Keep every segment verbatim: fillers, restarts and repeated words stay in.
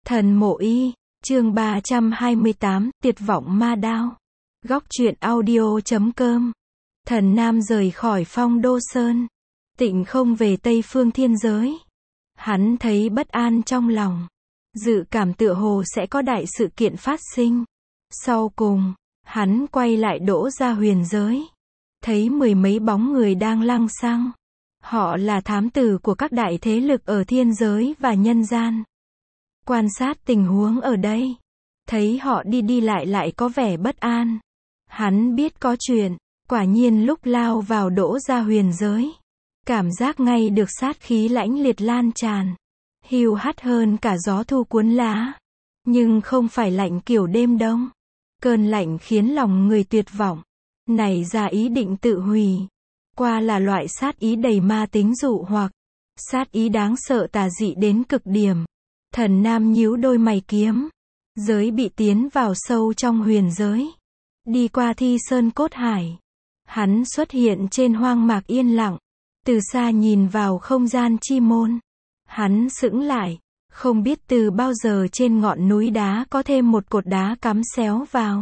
Thần Mộ Y, chương ba trăm hai mươi tám, Tuyệt vọng ma đao. Góc truyện audio chấm com. Thần Nam rời khỏi Phong Đô Sơn, tịnh không về Tây Phương thiên giới. Hắn thấy bất an trong lòng, dự cảm tựa hồ sẽ có đại sự kiện phát sinh. Sau cùng, hắn quay lại đỗ ra huyền giới, thấy mười mấy bóng người đang lăng xăng. Họ là thám tử của các đại thế lực ở thiên giới và nhân gian. Quan sát tình huống ở đây, thấy họ đi đi lại lại có vẻ bất an. Hắn biết có chuyện, quả nhiên lúc lao vào đỗ ra huyền giới, cảm giác ngay được sát khí lãnh liệt lan tràn, hiu hắt hơn cả gió thu cuốn lá, nhưng không phải lạnh kiểu đêm đông. Cơn lạnh khiến lòng người tuyệt vọng, nảy ra ý định tự hủy. Qua là loại sát ý đầy ma tính dụ hoặc, sát ý đáng sợ tà dị đến cực điểm. Thần Nam nhíu đôi mày kiếm, giới bị tiến vào sâu trong huyền giới, đi qua Thi Sơn Cốt Hải. Hắn xuất hiện trên hoang mạc yên lặng, từ xa nhìn vào không gian chi môn. Hắn sững lại, không biết từ bao giờ trên ngọn núi đá có thêm một cột đá cắm xéo vào.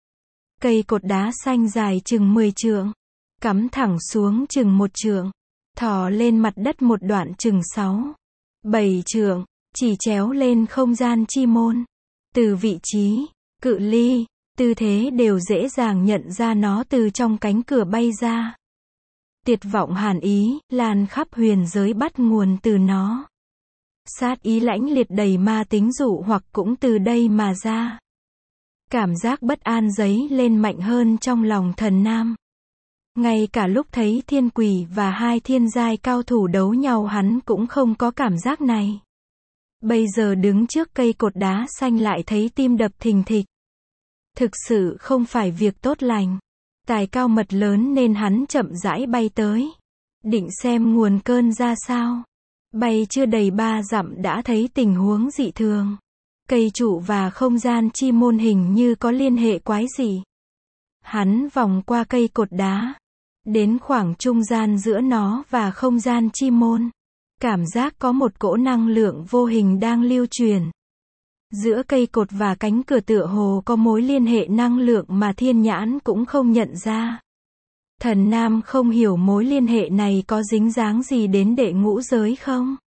Cây cột đá xanh dài chừng mười trượng, cắm thẳng xuống chừng một trượng, thò lên mặt đất một đoạn chừng sáu, bảy trượng, chỉ chéo lên không gian chi môn. Từ vị trí, cự ly, tư thế đều dễ dàng nhận ra nó từ trong cánh cửa bay ra. Tuyệt vọng hàn ý, lan khắp huyền giới bắt nguồn từ nó. Sát ý lãnh liệt đầy ma tính dụ hoặc cũng từ đây mà ra. Cảm giác bất an dấy lên mạnh hơn trong lòng thần Nam. Ngay cả lúc thấy thiên quỷ và hai thiên giai cao thủ đấu nhau hắn cũng không có cảm giác này. Bây giờ đứng trước cây cột đá xanh lại thấy tim đập thình thịch. Thực sự không phải việc tốt lành. Tài cao mật lớn nên hắn chậm rãi bay tới, định xem nguồn cơn ra sao. Bay chưa đầy ba dặm đã thấy tình huống dị thường. Cây trụ và không gian chi môn hình như có liên hệ quái dị. Hắn vòng qua cây cột đá, đến khoảng trung gian giữa nó và không gian chi môn. Cảm giác có một cỗ năng lượng vô hình đang lưu truyền. Giữa cây cột và cánh cửa tựa hồ có mối liên hệ năng lượng mà thiên nhãn cũng không nhận ra. Thần Nam không hiểu mối liên hệ này có dính dáng gì đến đệ ngũ giới không?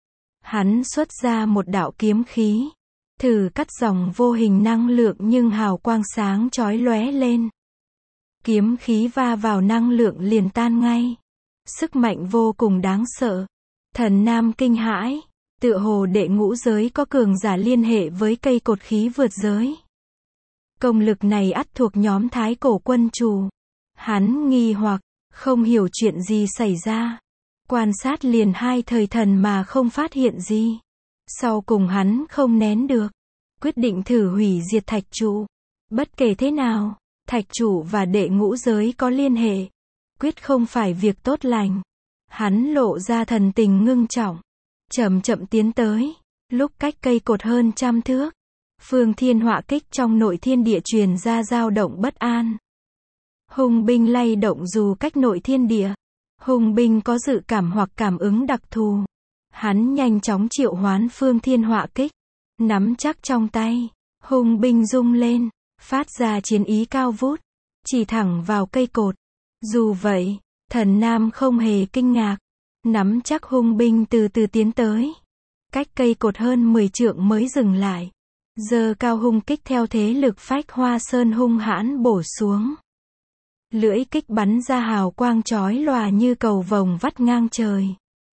Hắn xuất ra một đạo kiếm khí, thử cắt dòng vô hình năng lượng nhưng hào quang sáng chói lóe lên. Kiếm khí va vào năng lượng liền tan ngay. Sức mạnh vô cùng đáng sợ. Thần Nam kinh hãi, tựa hồ đệ ngũ giới có cường giả liên hệ với cây cột khí vượt giới. Công lực này ắt thuộc nhóm thái cổ quân chủ. Hắn nghi hoặc, không hiểu chuyện gì xảy ra. Quan sát liền hai thời thần mà không phát hiện gì. Sau cùng hắn không nén được, quyết định thử hủy diệt thạch trụ. Bất kể thế nào, thạch trụ và đệ ngũ giới có liên hệ, quyết không phải việc tốt lành. Hắn lộ ra thần tình ngưng trọng, chậm chậm tiến tới. Lúc cách cây cột hơn trăm thước, phương thiên họa kích trong nội thiên địa truyền ra dao động bất an. Hung binh lay động dù cách nội thiên địa. Hung binh có dự cảm hoặc cảm ứng đặc thù. Hắn nhanh chóng triệu hoán phương thiên họa kích, nắm chắc trong tay. Hung binh rung lên, phát ra chiến ý cao vút, chỉ thẳng vào cây cột. Dù vậy, thần Nam không hề kinh ngạc, nắm chắc hung binh từ từ tiến tới. Cách cây cột hơn mười trượng mới dừng lại. Giơ cao hung kích theo thế lực phách hoa sơn hung hãn bổ xuống. Lưỡi kích bắn ra hào quang chói lòa như cầu vồng vắt ngang trời.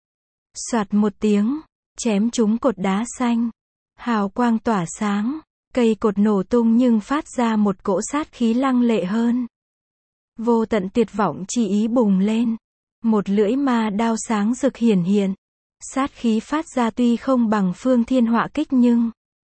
Soạt một tiếng, chém trúng cột đá xanh. Hào quang tỏa sáng, cây cột nổ tung nhưng phát ra một cỗ sát khí lăng lệ hơn. Vô tận tuyệt vọng chi ý bùng lên. Một lưỡi ma đao sáng rực hiển hiện. Sát khí phát ra tuy không bằng phương thiên họa kích nhưng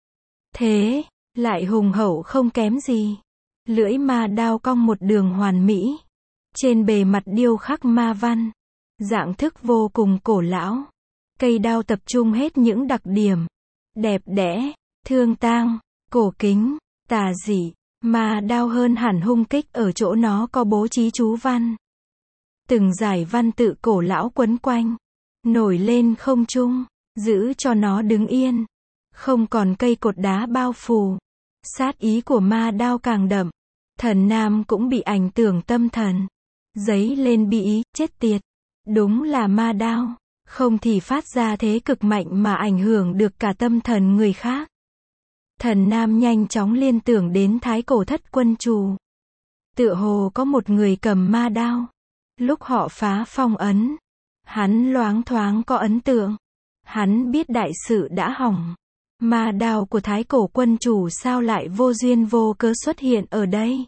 thế lại hùng hậu không kém gì. Lưỡi ma đao cong một đường hoàn mỹ. Trên bề mặt điêu khắc ma văn. Dạng thức vô cùng cổ lão. Cây đao tập trung hết những đặc điểm đẹp đẽ, thương tang, cổ kính, tà dị. Ma đao hơn hẳn hung kích ở chỗ nó có bố trí chú văn. Từng dải văn tự cổ lão quấn quanh, nổi lên không trung, giữ cho nó đứng yên. không còn cây cột đá bao phủ. Sát ý của ma đao càng đậm. Thần Nam cũng bị ảnh tưởng tâm thần. Dấy lên bi ý, chết tiệt. Đúng là ma đao. Không thì phát ra thế cực mạnh mà ảnh hưởng được cả tâm thần người khác. Thần Nam nhanh chóng liên tưởng đến thái cổ thất quân trù. Tựa hồ có một người cầm ma đao. Lúc họ phá phong ấn, hắn loáng thoáng có ấn tượng. Hắn biết đại sự đã hỏng. Ma đao của thái cổ quân chủ sao lại vô duyên vô cớ xuất hiện ở đây?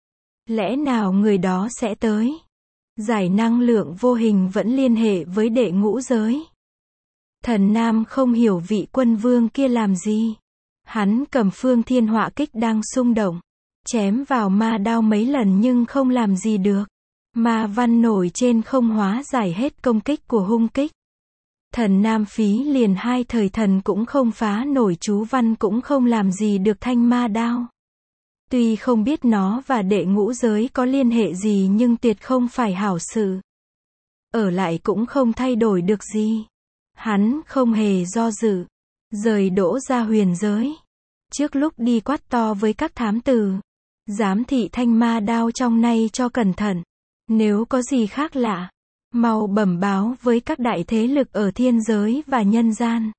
Lẽ nào người đó sẽ tới? Giải năng lượng vô hình vẫn liên hệ với đệ ngũ giới. Thần Nam không hiểu vị quân vương kia làm gì. Hắn cầm phương thiên họa kích đang xung động. Chém vào ma đao mấy lần nhưng không làm gì được. Ma văn nổi trên không hóa giải hết công kích của hung kích. Thần Nam phí liền hai thời thần cũng không phá nổi chú văn cũng không làm gì được thanh ma đao. Tuy không biết nó và đệ ngũ giới có liên hệ gì nhưng tuyệt không phải hảo sự. Ở lại cũng không thay đổi được gì. Hắn không hề do dự. Rời đỗ ra huyền giới. Trước lúc đi quát to với các thám tử. Giám thị thanh ma đao trong nay cho cẩn thận. Nếu có gì khác lạ, mau bẩm báo với các đại thế lực ở thiên giới và nhân gian.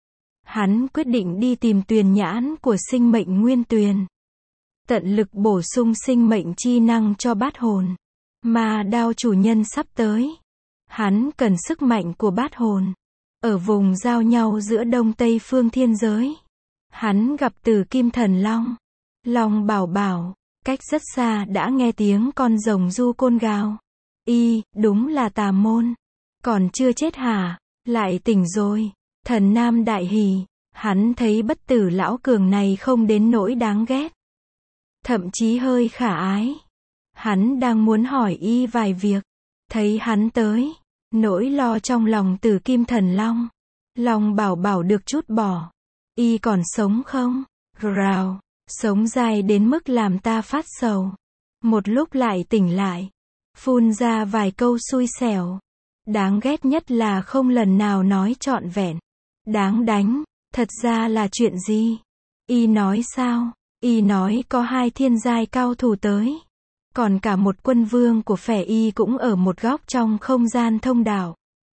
Hắn quyết định đi tìm tuyền nhãn của sinh mệnh nguyên tuyền. Tận lực bổ sung sinh mệnh chi năng cho bát hồn. Ma đao chủ nhân sắp tới. Hắn cần sức mạnh của bát hồn. Ở vùng giao nhau giữa đông tây phương thiên giới. Hắn gặp Tử Kim Thần Long. Long bảo bảo, cách rất xa đã nghe tiếng con rồng du côn gào. Y, đúng là tà môn. Còn chưa chết hả? Lại tỉnh rồi. Thần Nam đại hỉ. Hắn thấy bất tử lão cường này không đến nỗi đáng ghét. Thậm chí hơi khả ái. Hắn đang muốn hỏi y vài việc. Thấy hắn tới. Nỗi lo trong lòng Tử Kim Thần Long. Long bảo bảo được chút bỏ. Y còn sống không? Rào. Sống dài đến mức làm ta phát sầu. Một lúc lại tỉnh lại. Phun ra vài câu xui xẻo. Đáng ghét nhất là không lần nào nói trọn vẹn. Đáng đánh. Thật ra là chuyện gì? Y nói sao? Y nói có hai thiên giai cao thủ tới. Còn cả một quân vương của phe Y cũng ở một góc trong không gian thông đạo.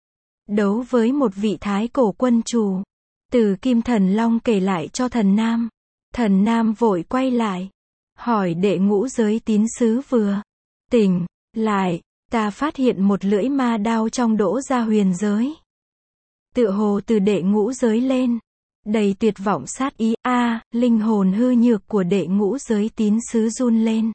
Đấu với một vị thái cổ quân chủ. Tử Kim Thần Long kể lại cho thần Nam. Thần Nam vội quay lại. Hỏi đệ ngũ giới tín sứ vừa tỉnh lại. Ta phát hiện một lưỡi ma đao trong đỗ gia huyền giới. Tựa hồ từ đệ ngũ giới lên. Đầy tuyệt vọng sát ý. A, à, linh hồn hư nhược của đệ ngũ giới tín sứ run lên.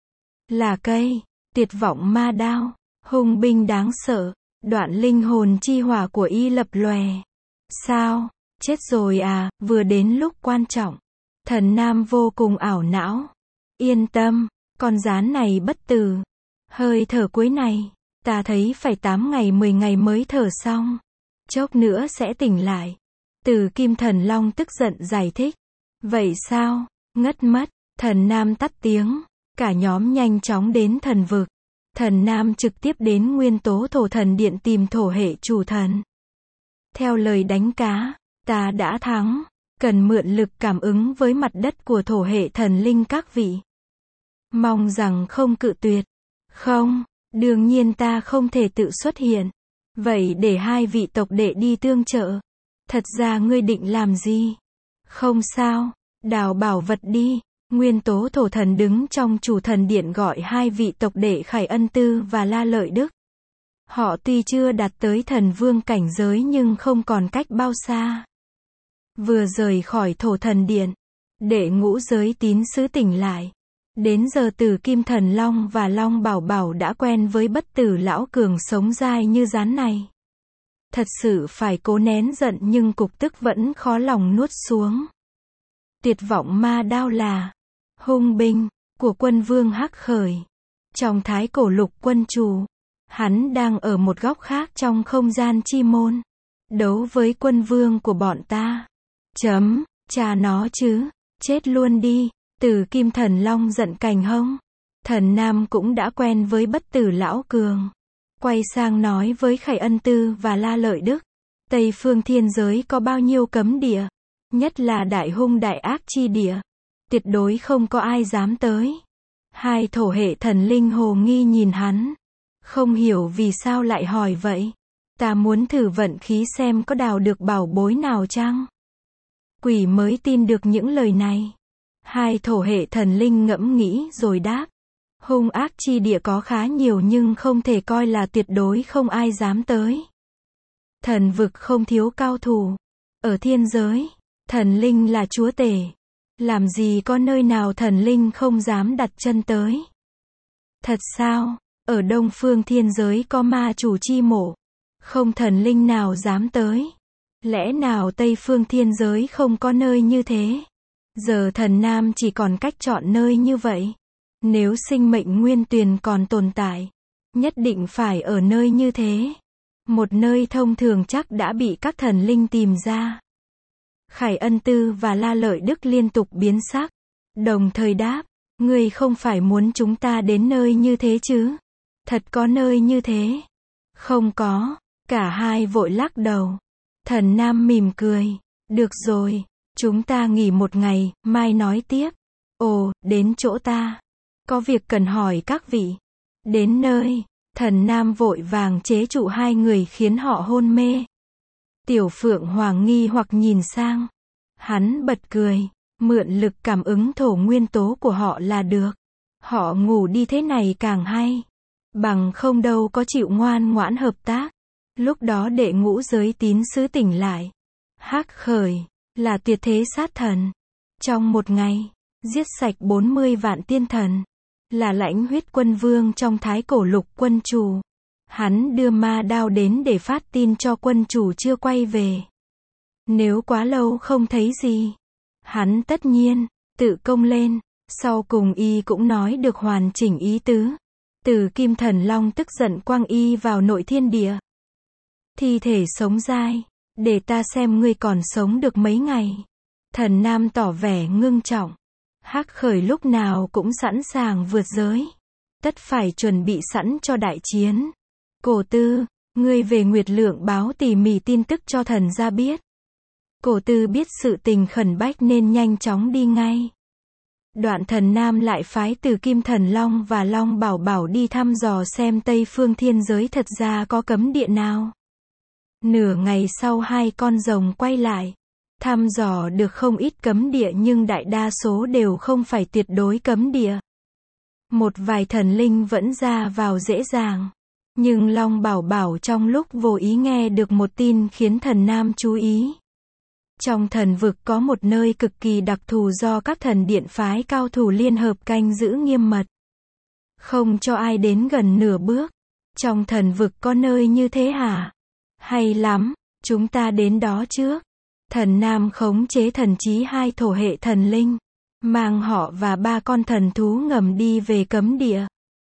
Là cây. Tuyệt vọng ma đao. Hung binh đáng sợ. Đoạn linh hồn chi hỏa của y lập lòe. Sao? Chết rồi à? Vừa đến lúc quan trọng. Thần Nam vô cùng ảo não. Yên tâm. Con gián này bất tử. Hơi thở cuối này. Ta thấy phải tám ngày mười ngày mới thở xong. Chốc nữa sẽ tỉnh lại. Tử Kim Thần Long tức giận giải thích. Vậy sao? Ngất mất. Thần Nam tắt tiếng. Cả nhóm nhanh chóng đến thần vực. Thần Nam trực tiếp đến nguyên tố thổ thần điện tìm thổ hệ chủ thần. Theo lời đánh cá, ta đã thắng. Cần mượn lực cảm ứng với mặt đất của thổ hệ thần linh các vị. Mong rằng không cự tuyệt. Không, đương nhiên ta không thể tự xuất hiện. Vậy để hai vị tộc đệ đi tương trợ. Thật ra ngươi định làm gì? Không sao, đào bảo vật đi. Nguyên tố thổ thần đứng trong chủ thần điện gọi hai vị tộc đệ Khải Ân Tư và La Lợi Đức. Họ tuy chưa đạt tới thần vương cảnh giới nhưng không còn cách bao xa. Vừa rời khỏi thổ thần điện, đệ ngũ giới tín sứ tỉnh lại. Đến giờ Tử Kim Thần Long và Long Bảo Bảo đã quen với bất tử lão cường sống dai như rán này. Thật sự phải cố nén giận nhưng cục tức vẫn khó lòng nuốt xuống. Tuyệt vọng ma đao là hung binh của quân vương Hắc Khởi. Trong thái cổ lục quân chủ, hắn đang ở một góc khác trong không gian chi môn. Đấu với quân vương của bọn ta. Chấm, cha nó chứ, chết luôn đi. Tử Kim Thần Long giận cành hông. Thần Nam cũng đã quen với bất tử lão cường. Quay sang nói với Khải Ân Tư và La Lợi Đức. Tây phương thiên giới có bao nhiêu cấm địa? Nhất là đại hung đại ác chi địa. Tuyệt đối không có ai dám tới. Hai thổ hệ thần linh hồ nghi nhìn hắn. Không hiểu vì sao lại hỏi vậy. Ta muốn thử vận khí xem có đào được bảo bối nào chăng? Quỷ mới tin được những lời này. Hai thổ hệ thần linh ngẫm nghĩ rồi đáp. Hung ác chi địa có khá nhiều nhưng không thể coi là tuyệt đối không ai dám tới. Thần vực không thiếu cao thủ. Ở thiên giới, thần linh là chúa tể. Làm gì có nơi nào thần linh không dám đặt chân tới. Thật sao? Ở đông phương thiên giới có ma chủ chi mộ. Không thần linh nào dám tới. Lẽ nào tây phương thiên giới không có nơi như thế? Giờ thần nam chỉ còn cách chọn nơi như vậy. Nếu sinh mệnh nguyên tuyền còn tồn tại, nhất định phải ở nơi như thế. Một nơi thông thường chắc đã bị các thần linh tìm ra. Khải Ân Tư và La Lợi Đức liên tục biến sắc. Đồng thời đáp, ngươi không phải muốn chúng ta đến nơi như thế chứ? Thật có nơi như thế? Không có. Cả hai vội lắc đầu. Thần Nam mỉm cười. Được rồi, chúng ta nghỉ một ngày, mai nói tiếp. Ồ, đến chỗ ta. Có việc cần hỏi các vị. Đến nơi, thần Nam vội vàng chế trụ hai người khiến họ hôn mê. Tiểu Phượng Hoàng nghi hoặc nhìn sang. Hắn bật cười, mượn lực cảm ứng thổ nguyên tố của họ là được. Họ ngủ đi thế này càng hay. Bằng không đâu có chịu ngoan ngoãn hợp tác. Lúc đó đệ ngũ giới tín sứ tỉnh lại. Hắc khởi, là tuyệt thế sát thần. Trong một ngày, giết sạch bốn mươi vạn tiên thần. Là lãnh huyết quân vương trong thái cổ lục quân chủ. Hắn đưa ma đao đến để phát tin cho quân chủ chưa quay về. Nếu quá lâu không thấy gì, hắn tất nhiên tự công lên. Sau cùng y cũng nói được hoàn chỉnh ý tứ. Từ Kim Thần Long tức giận quăng y vào nội thiên địa. Thi thể sống dai, để ta xem ngươi còn sống được mấy ngày. Thần Nam tỏ vẻ ngưng trọng. Hắc khởi lúc nào cũng sẵn sàng vượt giới. Tất phải chuẩn bị sẵn cho đại chiến. Cổ Tư, ngươi về Nguyệt Lượng báo tỉ mỉ tin tức cho thần gia biết. Cổ Tư biết sự tình khẩn bách nên nhanh chóng đi ngay. Đoạn thần Nam lại phái từ Kim Thần Long và Long Bảo Bảo đi thăm dò xem Tây Phương Thiên Giới thật ra có cấm địa nào. Nửa ngày sau hai con rồng quay lại. Thăm dò được không ít cấm địa nhưng đại đa số đều không phải tuyệt đối cấm địa. Một vài thần linh vẫn ra vào dễ dàng. Nhưng Long Bảo Bảo trong lúc vô ý nghe được một tin khiến thần Nam chú ý. Trong thần vực có một nơi cực kỳ đặc thù do các thần điện phái cao thủ liên hợp canh giữ nghiêm mật. Không cho ai đến gần nửa bước. Trong thần vực có nơi như thế hả? Hay lắm, chúng ta đến đó trước. Thần Nam khống chế thần trí hai thổ hệ thần linh. Mang họ và ba con thần thú ngầm đi về cấm địa.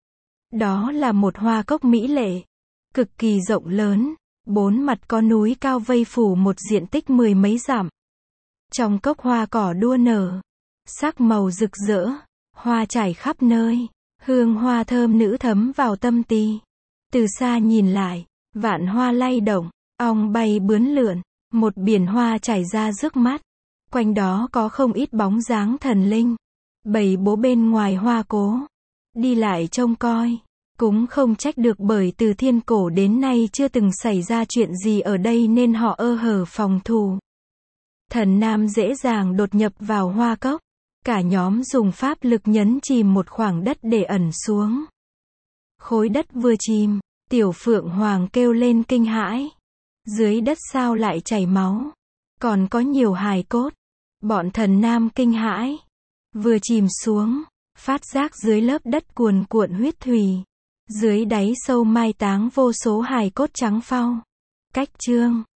Đó là một hoa cốc mỹ lệ. Cực kỳ rộng lớn. Bốn mặt có núi cao vây phủ một diện tích mười mấy dặm. Trong cốc hoa cỏ đua nở. Sắc màu rực rỡ. Hoa trải khắp nơi. Hương hoa thơm nữ thấm vào tâm tì. Từ xa nhìn lại, vạn hoa lay động, ong bay bướn lượn. Một biển hoa chảy ra trước mắt. Quanh đó có không ít bóng dáng thần linh. Bầy bố bên ngoài hoa cố. Đi lại trông coi. Cũng không trách được bởi từ thiên cổ đến nay chưa từng xảy ra chuyện gì ở đây nên họ ơ hở phòng thủ. Thần Nam dễ dàng đột nhập vào hoa cốc. Cả nhóm dùng pháp lực nhấn chìm một khoảng đất để ẩn xuống. Khối đất vừa chìm, Tiểu Phượng Hoàng kêu lên kinh hãi. Dưới đất sao lại chảy máu? Còn có nhiều hài cốt. Bọn thần Nam kinh hãi. Vừa chìm xuống, phát giác dưới lớp đất cuồn cuộn huyết thủy. Dưới đáy sâu mai táng vô số hài cốt trắng phau. Cách chương